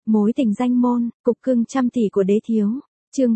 Mối tình danh môn, cục cưng trăm tỷ của đế thiếu. Chương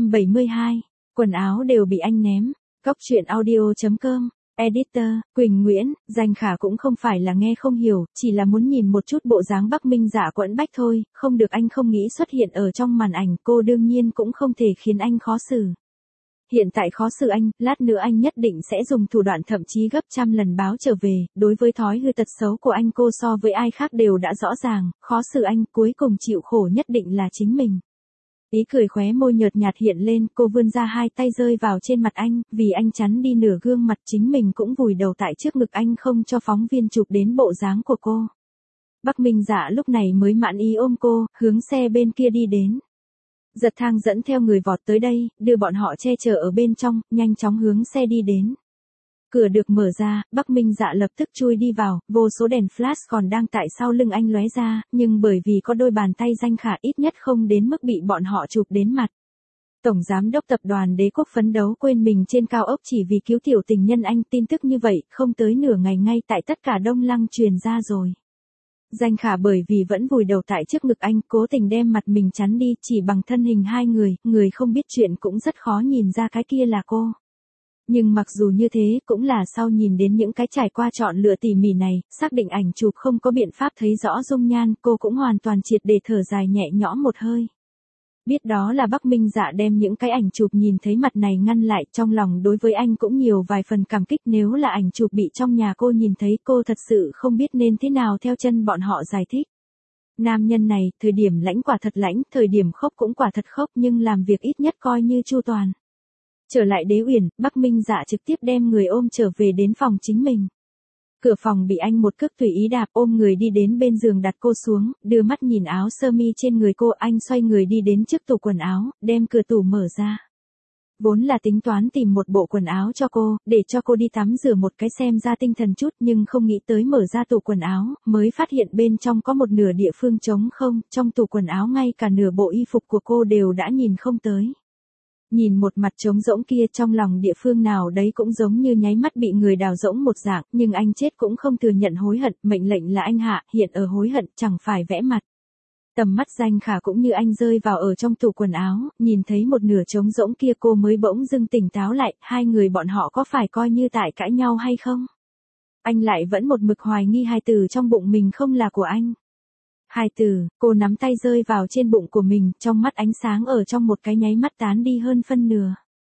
372. Quần áo đều bị anh ném. Cóc truyện audio.com. Editor, Quỳnh Nguyễn. Danh Khả cũng không phải là nghe không hiểu, chỉ là muốn nhìn một chút bộ dáng Bắc Minh Dạ quẫn bách thôi, không được anh không nghĩ xuất hiện ở trong màn ảnh, cô đương nhiên cũng không thể khiến anh khó xử. Hiện tại khó xử anh, lát nữa anh nhất định sẽ dùng thủ đoạn thậm chí gấp trăm lần báo trở về, đối với thói hư tật xấu của anh cô so với ai khác đều đã rõ ràng, khó xử anh, cuối cùng chịu khổ nhất định là chính mình. Ý cười khóe môi nhợt nhạt hiện lên, cô vươn ra hai tay rơi vào trên mặt anh, vì anh chắn đi nửa gương mặt chính mình cũng vùi đầu tại trước ngực anh không cho phóng viên chụp đến bộ dáng của cô. Bắc Minh Dạ lúc này mới mãn ý ôm cô, hướng xe bên kia đi đến. Giật thang dẫn theo người vọt tới đây, đưa bọn họ che chở ở bên trong, nhanh chóng hướng xe đi đến. Cửa được mở ra, Bắc Minh Dạ lập tức chui đi vào, vô số đèn flash còn đang tại sau lưng anh lóe ra, nhưng bởi vì có đôi bàn tay Danh Khả ít nhất không đến mức bị bọn họ chụp đến mặt. Tổng giám đốc tập đoàn Đế Quốc phấn đấu quên mình trên cao ốc chỉ vì cứu tiểu tình nhân anh, tin tức như vậy, không tới nửa ngày ngay tại tất cả Đông Lăng truyền ra rồi. Danh Khả bởi vì vẫn vùi đầu tại trước ngực anh, cố tình đem mặt mình chắn đi, chỉ bằng thân hình hai người không biết chuyện cũng rất khó nhìn ra cái kia là cô. Nhưng mặc dù như thế, cũng là sau nhìn đến những cái trải qua chọn lựa tỉ mỉ này, xác định ảnh chụp không có biện pháp thấy rõ dung nhan, cô cũng hoàn toàn triệt để thở dài nhẹ nhõm một hơi. Biết đó là Bắc Minh Dạ đem những cái ảnh chụp nhìn thấy mặt này ngăn lại, trong lòng đối với anh cũng nhiều vài phần cảm kích, nếu là ảnh chụp bị trong nhà cô nhìn thấy, cô thật sự không biết nên thế nào theo chân bọn họ giải thích. Nam nhân này, thời điểm lãnh quả thật lãnh, thời điểm khóc cũng quả thật khóc, nhưng làm việc ít nhất coi như chu toàn. Trở lại Đế Uyển, Bắc Minh Dạ trực tiếp đem người ôm trở về đến phòng chính mình. Cửa phòng bị anh một cước tùy ý đạp, ôm người đi đến bên giường đặt cô xuống, đưa mắt nhìn áo sơ mi trên người cô, anh xoay người đi đến trước tủ quần áo, đem cửa tủ mở ra. Vốn là tính toán tìm một bộ quần áo cho cô, để cho cô đi tắm rửa một cái xem ra tinh thần chút, nhưng không nghĩ tới mở ra tủ quần áo, mới phát hiện bên trong có một nửa địa phương trống không, trong tủ quần áo ngay cả nửa bộ y phục của cô đều đã nhìn không tới. Nhìn một mặt trống rỗng kia, trong lòng địa phương nào đấy cũng giống như nháy mắt bị người đào rỗng một dạng, nhưng anh chết cũng không thừa nhận hối hận, mệnh lệnh là anh hạ, hiện ở hối hận, chẳng phải vẽ mặt. Tầm mắt Danh Khả cũng như anh rơi vào ở trong tủ quần áo, nhìn thấy một nửa trống rỗng kia cô mới bỗng dưng tỉnh táo lại, hai người bọn họ có phải coi như tại cãi nhau hay không? Anh lại vẫn một mực hoài nghi hai từ trong bụng mình không là của anh. Hai từ, cô nắm tay rơi vào trên bụng của mình, trong mắt ánh sáng ở trong một cái nháy mắt tán đi hơn phân nửa.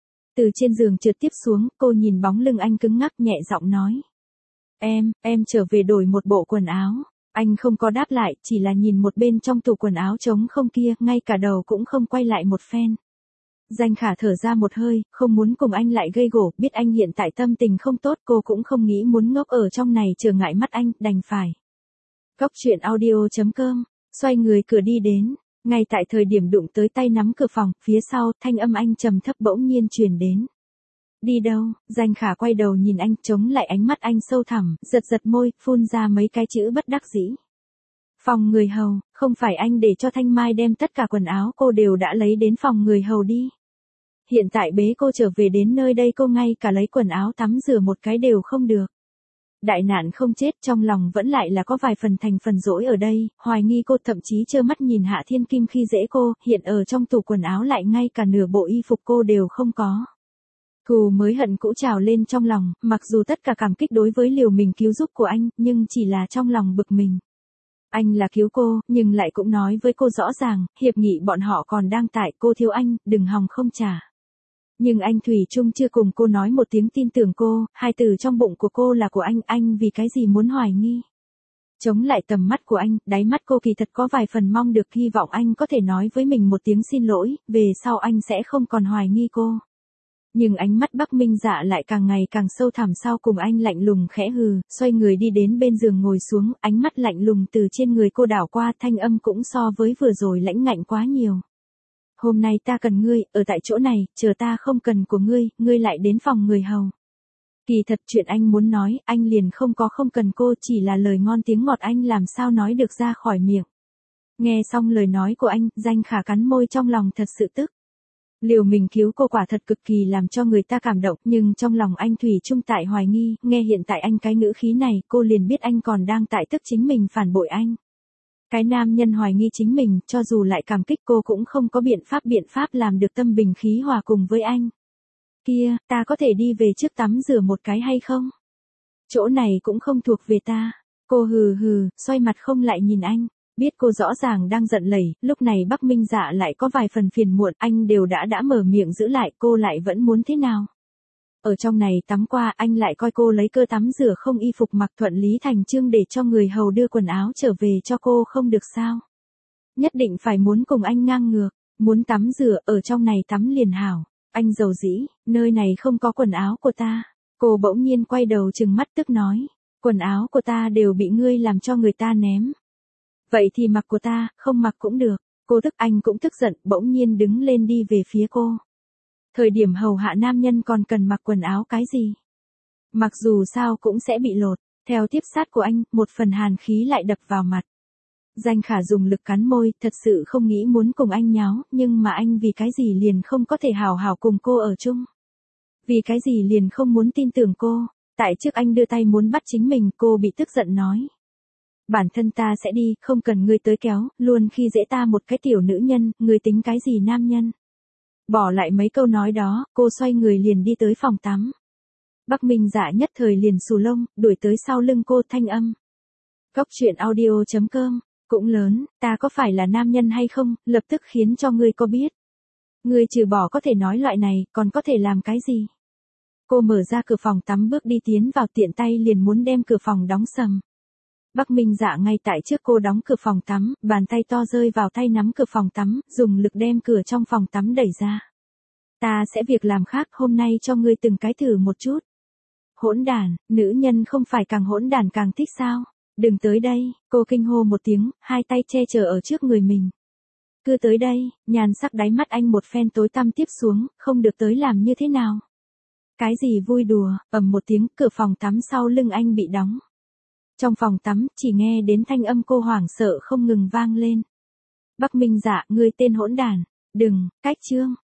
Từ trên giường trượt tiếp xuống, cô nhìn bóng lưng anh cứng ngắc nhẹ giọng nói. Em trở về đổi một bộ quần áo. Anh không có đáp lại, chỉ là nhìn một bên trong tủ quần áo trống không kia, ngay cả đầu cũng không quay lại một phen. Danh Khả thở ra một hơi, không muốn cùng anh lại gây gổ, biết anh hiện tại tâm tình không tốt, cô cũng không nghĩ muốn ngốc ở trong này trở ngại mắt anh, đành phải. Cóc truyện audio.com, xoay người cửa đi đến, ngay tại thời điểm đụng tới tay nắm cửa phòng, phía sau, thanh âm anh trầm thấp bỗng nhiên truyền đến. Đi đâu? Danh Khả quay đầu nhìn anh, chống lại ánh mắt anh sâu thẳm, giật môi, phun ra mấy cái chữ bất đắc dĩ. Phòng người hầu, không phải anh để cho Thanh Mai đem tất cả quần áo cô đều đã lấy đến phòng người hầu đi. Hiện tại bế cô trở về đến nơi đây cô ngay cả lấy quần áo tắm rửa một cái đều không được. Đại nạn không chết, trong lòng vẫn lại là có vài phần thành phần dỗi ở đây, hoài nghi cô, thậm chí trơ mắt nhìn Hạ Thiên Kim khi dễ cô, hiện ở trong tủ quần áo lại ngay cả nửa bộ y phục cô đều không có. Thù mới hận cũ trào lên trong lòng, mặc dù tất cả cảm kích đối với liều mình cứu giúp của anh, nhưng chỉ là trong lòng bực mình. Anh là cứu cô, nhưng lại cũng nói với cô rõ ràng, hiệp nghị bọn họ còn đang tại, cô thiếu anh, đừng hòng không trả. Nhưng anh thủy chung chưa cùng cô nói một tiếng tin tưởng cô, hai từ trong bụng của cô là của anh vì cái gì muốn hoài nghi. Chống lại tầm mắt của anh, đáy mắt cô kỳ thật có vài phần mong được, hy vọng anh có thể nói với mình một tiếng xin lỗi, về sau anh sẽ không còn hoài nghi cô. Nhưng ánh mắt Bắc Minh Dạ lại càng ngày càng sâu thẳm, sau cùng anh lạnh lùng khẽ hừ, xoay người đi đến bên giường ngồi xuống, ánh mắt lạnh lùng từ trên người cô đảo qua, thanh âm cũng so với vừa rồi lãnh ngạnh quá nhiều. Hôm nay ta cần ngươi, ở tại chỗ này, chờ ta không cần của ngươi lại đến phòng người hầu. Kỳ thật chuyện anh muốn nói, anh liền không cần cô, chỉ là lời ngon tiếng ngọt anh làm sao nói được ra khỏi miệng. Nghe xong lời nói của anh, Danh Khả cắn môi trong lòng thật sự tức. Liều mình cứu cô quả thật cực kỳ làm cho người ta cảm động, nhưng trong lòng anh thủy chung tại hoài nghi, nghe hiện tại anh cái ngữ khí này, cô liền biết anh còn đang tại tức chính mình phản bội anh. Cái nam nhân hoài nghi chính mình, cho dù lại cảm kích cô cũng không có biện pháp làm được tâm bình khí hòa cùng với anh. Kia, ta có thể đi về trước tắm rửa một cái hay không? Chỗ này cũng không thuộc về ta. Cô hừ hừ, xoay mặt không lại nhìn anh. Biết cô rõ ràng đang giận lẩy, lúc này Bắc Minh Dạ lại có vài phần phiền muộn, anh đều đã mở miệng giữ lại, cô lại vẫn muốn thế nào? Ở trong này tắm qua, anh lại coi cô lấy cơ tắm rửa không y phục mặc, thuận lý thành chương để cho người hầu đưa quần áo trở về cho cô không được sao? Nhất định phải muốn cùng anh ngang ngược, muốn tắm rửa, ở trong này tắm liền hảo. Anh dầu dĩ, nơi này không có quần áo của ta. Cô bỗng nhiên quay đầu trừng mắt tức nói, quần áo của ta đều bị ngươi làm cho người ta ném. Vậy thì mặc của ta, không mặc cũng được. Cô tức, anh cũng tức giận, bỗng nhiên đứng lên đi về phía cô. Thời điểm hầu hạ nam nhân còn cần mặc quần áo cái gì? Mặc dù sao cũng sẽ bị lột. Theo tiếp sát của anh, một phần hàn khí lại đập vào mặt. Danh Khả dùng lực cắn môi, thật sự không nghĩ muốn cùng anh nháo, nhưng mà anh vì cái gì liền không có thể hào hào cùng cô ở chung. Vì cái gì liền không muốn tin tưởng cô. Tại trước anh đưa tay muốn bắt chính mình, cô bị tức giận nói. Bản thân ta sẽ đi, không cần ngươi tới kéo, luôn khi dễ ta một cái tiểu nữ nhân, ngươi tính cái gì nam nhân. Bỏ lại mấy câu nói đó, cô xoay người liền đi tới phòng tắm. Bắc Minh Dạ nhất thời liền xù lông, đuổi tới sau lưng cô thanh âm. Cóc truyện audio.com, cũng lớn, ta có phải là nam nhân hay không, lập tức khiến cho ngươi có biết. Ngươi trừ bỏ có thể nói loại này, còn có thể làm cái gì? Cô mở ra cửa phòng tắm bước đi tiến vào, tiện tay liền muốn đem cửa phòng đóng sầm. Bắc Minh Dạ ngay tại trước cô đóng cửa phòng tắm, bàn tay to rơi vào tay nắm cửa phòng tắm, dùng lực đem cửa trong phòng tắm đẩy ra. Ta sẽ việc làm khác, hôm nay cho ngươi từng cái thử một chút. Hỗn đản, nữ nhân không phải càng hỗn đản càng thích sao? Đừng tới đây, cô kinh hô một tiếng, hai tay che chở ở trước người mình. Cứ tới đây, nhàn sắc đáy mắt anh một phen tối tăm tiếp xuống, không được tới làm như thế nào? Cái gì vui đùa, ầm một tiếng, cửa phòng tắm sau lưng anh bị đóng. Trong phòng tắm, chỉ nghe đến thanh âm cô hoảng sợ không ngừng vang lên. Bắc Minh Dạ, ngươi tên hỗn đản, đừng, cách chương.